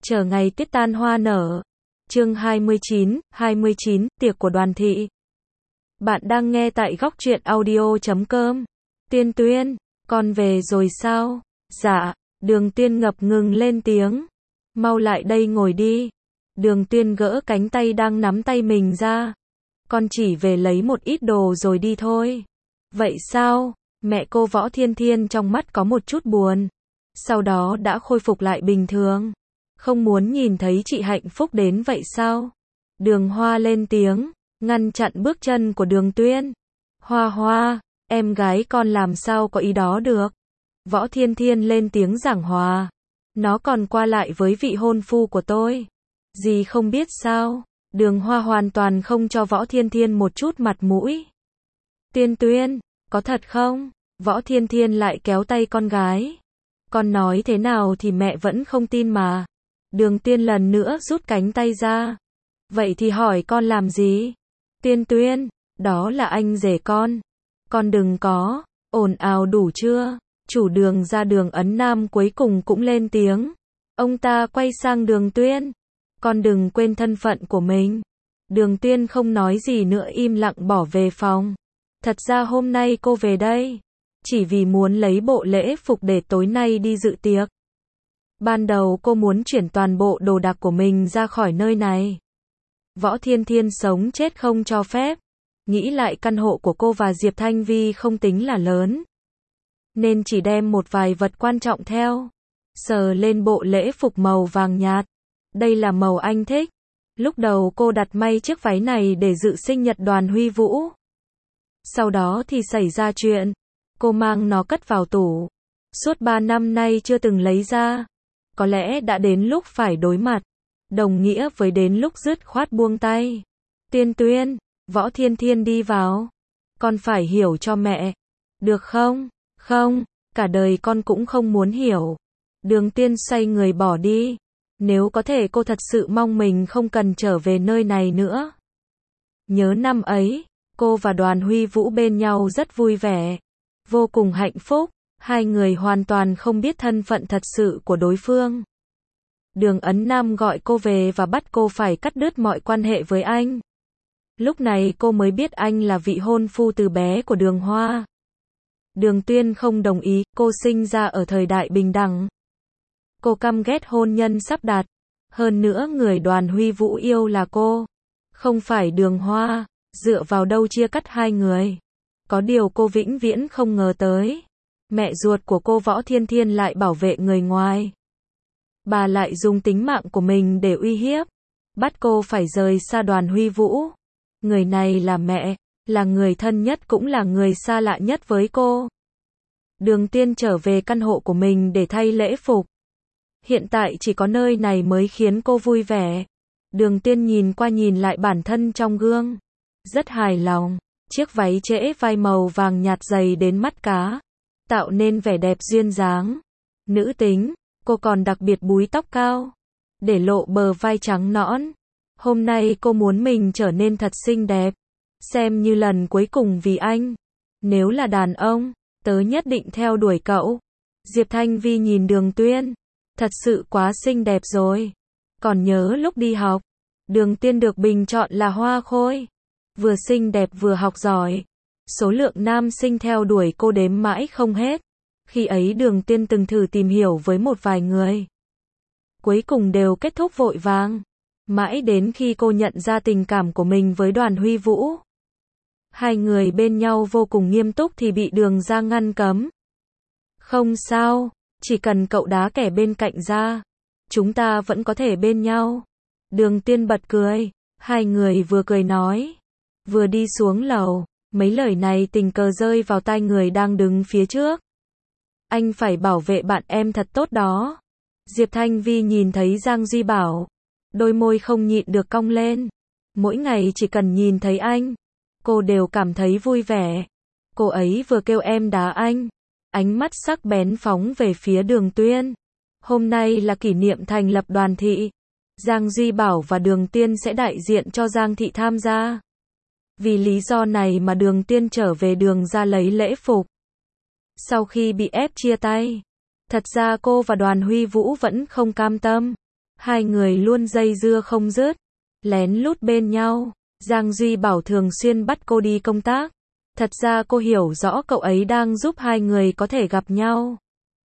Chờ ngày tuyết tan hoa nở. Chương 29, tiệc của Đoàn thị. Bạn đang nghe tại góc truyện audio.com. Tiên Tuyên, con về rồi sao? Dạ, Đường Tuyên ngập ngừng lên tiếng. Mau lại đây ngồi đi. Đường Tuyên gỡ cánh tay đang nắm tay mình ra. Con chỉ về lấy một ít đồ rồi đi thôi. Vậy sao? Mẹ cô Võ Thiên Thiên trong mắt có một chút buồn. Sau đó đã khôi phục lại bình thường. Không muốn nhìn thấy chị hạnh phúc đến vậy sao? Đường Hoa lên tiếng, ngăn chặn bước chân của Đường Tuyên. Hoa Hoa, em gái con làm sao có ý đó được? Võ Thiên Thiên lên tiếng giảng hòa. Nó còn qua lại với vị hôn phu của tôi. Dì không biết sao? Đường Hoa hoàn toàn không cho Võ Thiên Thiên một chút mặt mũi. Tiên Tuyên, có thật không? Võ Thiên Thiên lại kéo tay con gái. Con nói thế nào thì mẹ vẫn không tin mà. Đường Tuyên lần nữa rút cánh tay ra. Vậy thì hỏi con làm gì? Tiên Tuyên, đó là anh rể con. Con đừng có ồn ào đủ chưa? Chủ Đường ra Đường Ấn Nam cuối cùng cũng lên tiếng. Ông ta quay sang Đường Tuyên. Con đừng quên thân phận của mình. Đường Tuyên không nói gì nữa im lặng bỏ về phòng. Thật ra hôm nay cô về đây chỉ vì muốn lấy bộ lễ phục để tối nay đi dự tiệc. Ban đầu cô muốn chuyển toàn bộ đồ đạc của mình ra khỏi nơi này. Võ Thiên Thiên sống chết không cho phép. Nghĩ lại căn hộ của cô và Diệp Thanh Vi không tính là lớn, nên chỉ đem một vài vật quan trọng theo. Sờ lên bộ lễ phục màu vàng nhạt. Đây là màu anh thích. Lúc đầu cô đặt may chiếc váy này để dự sinh nhật Đoàn Huy Vũ. Sau đó thì xảy ra chuyện. Cô mang nó cất vào tủ. Suốt 3 năm nay chưa từng lấy ra. Có lẽ đã đến lúc phải đối mặt. Đồng nghĩa với đến lúc dứt khoát buông tay. Tiên Tuyên, Võ Thiên Thiên đi vào. Con phải hiểu cho mẹ. Được không? Không, cả đời con cũng không muốn hiểu. Đường Tuyên xoay người bỏ đi. Nếu có thể cô thật sự mong mình không cần trở về nơi này nữa. Nhớ năm ấy, cô và Đoàn Huy Vũ bên nhau rất vui vẻ. Vô cùng hạnh phúc. Hai người hoàn toàn không biết thân phận thật sự của đối phương. Đường Ấn Nam gọi cô về và bắt cô phải cắt đứt mọi quan hệ với anh. Lúc này cô mới biết anh là vị hôn phu từ bé của Đường Hoa. Đường Tuyên không đồng ý, cô sinh ra ở thời đại bình đẳng. Cô căm ghét hôn nhân sắp đặt. Hơn nữa người Đoàn Huy Vũ yêu là cô, không phải Đường Hoa. Dựa vào đâu chia cắt hai người? Có điều cô vĩnh viễn không ngờ tới. Mẹ ruột của cô Võ Thiên Thiên lại bảo vệ người ngoài. Bà lại dùng tính mạng của mình để uy hiếp. Bắt cô phải rời xa Đoàn Huy Vũ. Người này là mẹ, là người thân nhất cũng là người xa lạ nhất với cô. Đường Tuyên trở về căn hộ của mình để thay lễ phục. Hiện tại chỉ có nơi này mới khiến cô vui vẻ. Đường Tuyên nhìn qua nhìn lại bản thân trong gương. Rất hài lòng. Chiếc váy trễ vai màu vàng nhạt dày đến mắt cá, tạo nên vẻ đẹp duyên dáng. Nữ tính, cô còn đặc biệt búi tóc cao, để lộ bờ vai trắng nõn. Hôm nay cô muốn mình trở nên thật xinh đẹp. Xem như lần cuối cùng vì anh. Nếu là đàn ông, tớ nhất định theo đuổi cậu. Diệp Thanh Vi nhìn Đường Tuyên. Thật sự quá xinh đẹp rồi. Còn nhớ lúc đi học, Đường Tuyên được bình chọn là hoa khôi. Vừa xinh đẹp vừa học giỏi. Số lượng nam sinh theo đuổi cô đếm mãi không hết. Khi ấy Đường Tuyên từng thử tìm hiểu với một vài người. Cuối cùng đều kết thúc vội vàng. Mãi đến khi cô nhận ra tình cảm của mình với Đoàn Huy Vũ. Hai người bên nhau vô cùng nghiêm túc thì bị Đường ra ngăn cấm. Không sao, chỉ cần cậu đá kẻ bên cạnh ra, chúng ta vẫn có thể bên nhau. Đường Tuyên bật cười. Hai người vừa cười nói, vừa đi xuống lầu. Mấy lời này tình cờ rơi vào tai người đang đứng phía trước. Anh phải bảo vệ bạn em thật tốt đó. Diệp Thanh Vi nhìn thấy Giang Duy Bảo. Đôi môi không nhịn được cong lên. Mỗi ngày chỉ cần nhìn thấy anh, cô đều cảm thấy vui vẻ. Cô ấy vừa kêu em đá anh. Ánh mắt sắc bén phóng về phía Đường Tuyên. Hôm nay là kỷ niệm thành lập Đoàn thị. Giang Duy Bảo và Đường Tuyên sẽ đại diện cho Giang thị tham gia. Vì lý do này mà Đường Tuyên trở về Đường ra lấy lễ phục. Sau khi bị ép chia tay, thật ra cô và Đoàn Huy Vũ vẫn không cam tâm. Hai người luôn dây dưa không dứt, lén lút bên nhau. Giang Duy Bảo thường xuyên bắt cô đi công tác. Thật ra cô hiểu rõ cậu ấy đang giúp hai người có thể gặp nhau.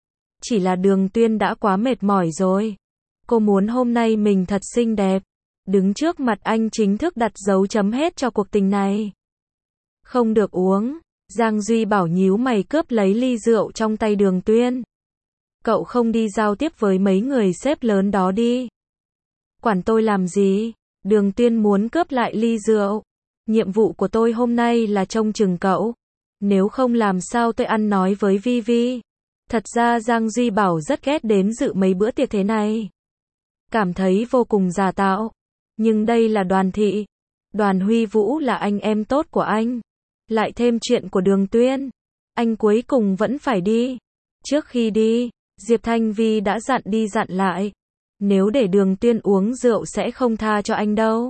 Chỉ là Đường Tuyên đã quá mệt mỏi rồi. Cô muốn hôm nay mình thật xinh đẹp, đứng trước mặt anh chính thức đặt dấu chấm hết cho cuộc tình này. Không được uống. Giang Duy Bảo nhíu mày cướp lấy ly rượu trong tay Đường Tuyên. Cậu không đi giao tiếp với mấy người sếp lớn đó đi. Quản tôi làm gì? Đường Tuyên muốn cướp lại ly rượu. Nhiệm vụ của tôi hôm nay là trông chừng cậu. Nếu không làm sao tôi ăn nói với Vi Vi. Thật ra Giang Duy Bảo rất ghét đến dự mấy bữa tiệc thế này. Cảm thấy vô cùng giả tạo. Nhưng đây là Đoàn Thị. Đoàn Huy Vũ là anh em tốt của anh. Lại thêm chuyện của Đường Tuyên. Anh cuối cùng vẫn phải đi. Trước khi đi, Diệp Thanh Vi đã dặn đi dặn lại. Nếu để Đường Tuyên uống rượu sẽ không tha cho anh đâu.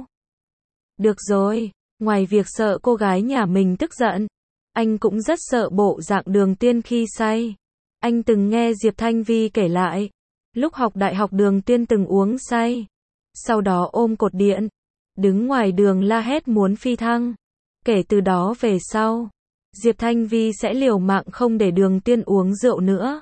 Được rồi, ngoài việc sợ cô gái nhà mình tức giận, anh cũng rất sợ bộ dạng Đường Tuyên khi say. Anh từng nghe Diệp Thanh Vi kể lại, lúc học đại học Đường Tuyên từng uống say. Sau đó ôm cột điện, đứng ngoài đường la hét muốn phi thăng. Kể từ đó về sau, Diệp Thanh Vi sẽ liều mạng không để Đường Tuyên uống rượu nữa.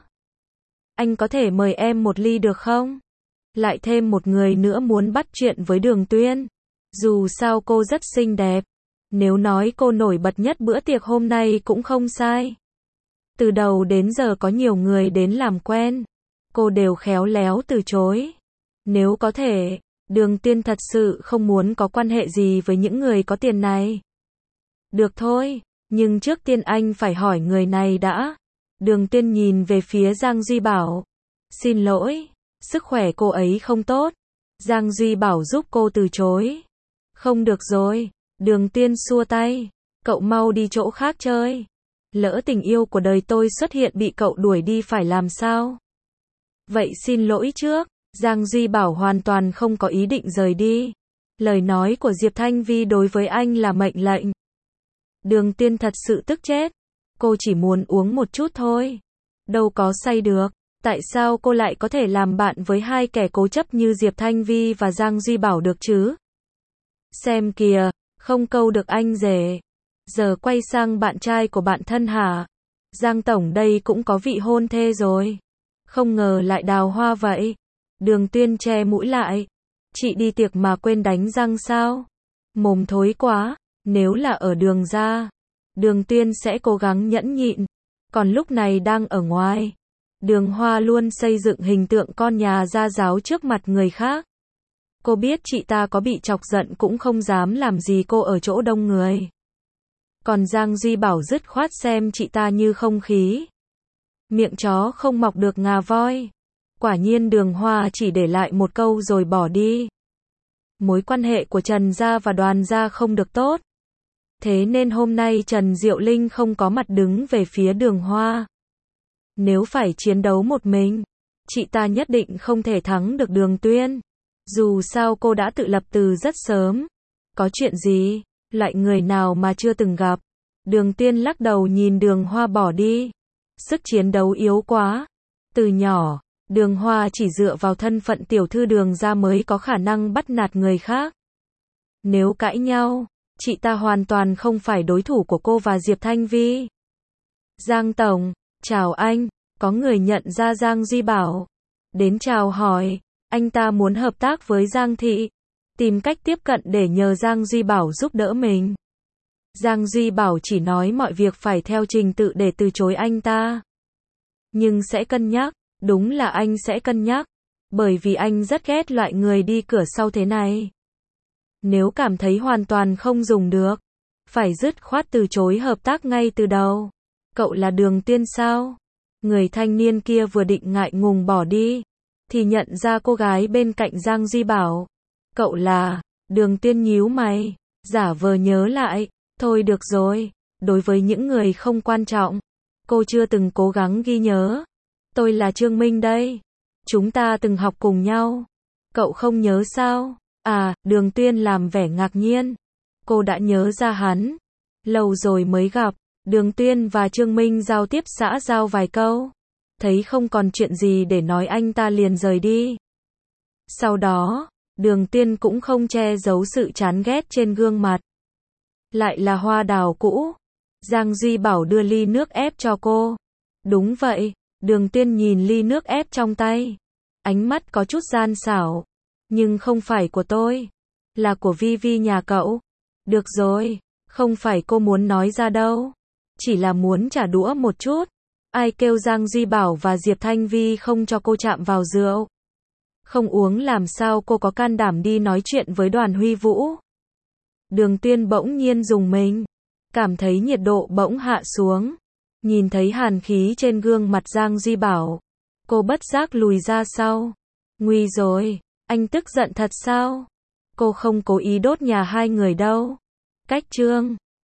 Anh có thể mời em một ly được không? Lại thêm một người nữa muốn bắt chuyện với Đường Tuyên. Dù sao cô rất xinh đẹp. Nếu nói cô nổi bật nhất bữa tiệc hôm nay cũng không sai. Từ đầu đến giờ có nhiều người đến làm quen. Cô đều khéo léo từ chối. Nếu có thể, Đường Tuyên thật sự không muốn có quan hệ gì với những người có tiền này. Được thôi, nhưng trước tiên anh phải hỏi người này đã. Đường Tuyên nhìn về phía Giang Duy Bảo. Xin lỗi, sức khỏe cô ấy không tốt. Giang Duy Bảo giúp cô từ chối. Không được rồi, Đường Tuyên xua tay. Cậu mau đi chỗ khác chơi. Lỡ tình yêu của đời tôi xuất hiện bị cậu đuổi đi phải làm sao? Vậy xin lỗi trước. Giang Duy Bảo hoàn toàn không có ý định rời đi. Lời nói của Diệp Thanh Vi đối với anh là mệnh lệnh. Đường Tuyên thật sự tức chết. Cô chỉ muốn uống một chút thôi. Đâu có say được. Tại sao cô lại có thể làm bạn với hai kẻ cố chấp như Diệp Thanh Vi và Giang Duy Bảo được chứ? Xem kìa, không câu được anh rể. Giờ quay sang bạn trai của bạn thân hả? Giang Tổng đây cũng có vị hôn thê rồi. Không ngờ lại đào hoa vậy. Đường Tuyên che mũi lại. Chị đi tiệc mà quên đánh răng sao? Mồm thối quá. Nếu là ở Đường ra, Đường Tuyên sẽ cố gắng nhẫn nhịn. Còn lúc này đang ở ngoài, Đường Hoa luôn xây dựng hình tượng con nhà gia giáo trước mặt người khác. Cô biết chị ta có bị chọc giận cũng không dám làm gì cô ở chỗ đông người. Còn Giang Duy Bảo dứt khoát xem chị ta như không khí. Miệng chó không mọc được ngà voi. Quả nhiên Đường Hoa chỉ để lại một câu rồi bỏ đi. Mối quan hệ của Trần gia và Đoàn gia không được tốt. Thế nên hôm nay Trần Diệu Linh không có mặt đứng về phía Đường Hoa. Nếu phải chiến đấu một mình, chị ta nhất định không thể thắng được Đường Tuyên. Dù sao cô đã tự lập từ rất sớm. Có chuyện gì? Loại người nào mà chưa từng gặp? Đường Tuyên lắc đầu nhìn Đường Hoa bỏ đi. Sức chiến đấu yếu quá. Từ nhỏ, Đường Hoa chỉ dựa vào thân phận tiểu thư Đường gia mới có khả năng bắt nạt người khác. Nếu cãi nhau, chị ta hoàn toàn không phải đối thủ của cô và Diệp Thanh Vi. Giang Tổng, chào anh. Có người nhận ra Giang Duy Bảo. Đến chào hỏi. Anh ta muốn hợp tác với Giang Thị. Tìm cách tiếp cận để nhờ Giang Duy Bảo giúp đỡ mình. Giang Duy Bảo chỉ nói mọi việc phải theo trình tự để từ chối anh ta. Nhưng sẽ cân nhắc. Đúng là anh sẽ cân nhắc. Bởi vì anh rất ghét loại người đi cửa sau thế này. Nếu cảm thấy hoàn toàn không dùng được, phải dứt khoát từ chối hợp tác ngay từ đầu. Cậu là Đường Tuyên sao? Người thanh niên kia vừa định ngại ngùng bỏ đi, thì nhận ra cô gái bên cạnh Giang Duy Bảo. Cậu là... Đường Tuyên nhíu mày, giả vờ nhớ lại. Thôi được rồi, đối với những người không quan trọng, cô chưa từng cố gắng ghi nhớ. Tôi là Trương Minh đây. Chúng ta từng học cùng nhau. Cậu không nhớ sao? À, Đường Tuyên làm vẻ ngạc nhiên. Cô đã nhớ ra hắn. Lâu rồi mới gặp. Đường Tuyên và Trương Minh giao tiếp xã giao vài câu. Thấy không còn chuyện gì để nói anh ta liền rời đi. Sau đó, Đường Tiên cũng không che giấu sự chán ghét trên gương mặt. Lại là hoa đào cũ. Giang Duy Bảo đưa ly nước ép cho cô. Đúng vậy, Đường Tiên nhìn ly nước ép trong tay. Ánh mắt có chút gian xảo. Nhưng không phải của tôi. Là của Vi Vi nhà cậu. Được rồi, không phải cô muốn nói ra đâu. Chỉ là muốn trả đũa một chút. Ai kêu Giang Duy Bảo và Diệp Thanh Vi không cho cô chạm vào rượu. Không uống làm sao cô có can đảm đi nói chuyện với Đoàn Huy Vũ. Đường Tiên bỗng nhiên rùng mình. Cảm thấy nhiệt độ bỗng hạ xuống. Nhìn thấy hàn khí trên gương mặt Giang Duy Bảo. Cô bất giác lùi ra sau. Nguy rồi, anh tức giận thật sao? Cô không cố ý đốt nhà hai người đâu. Cách chương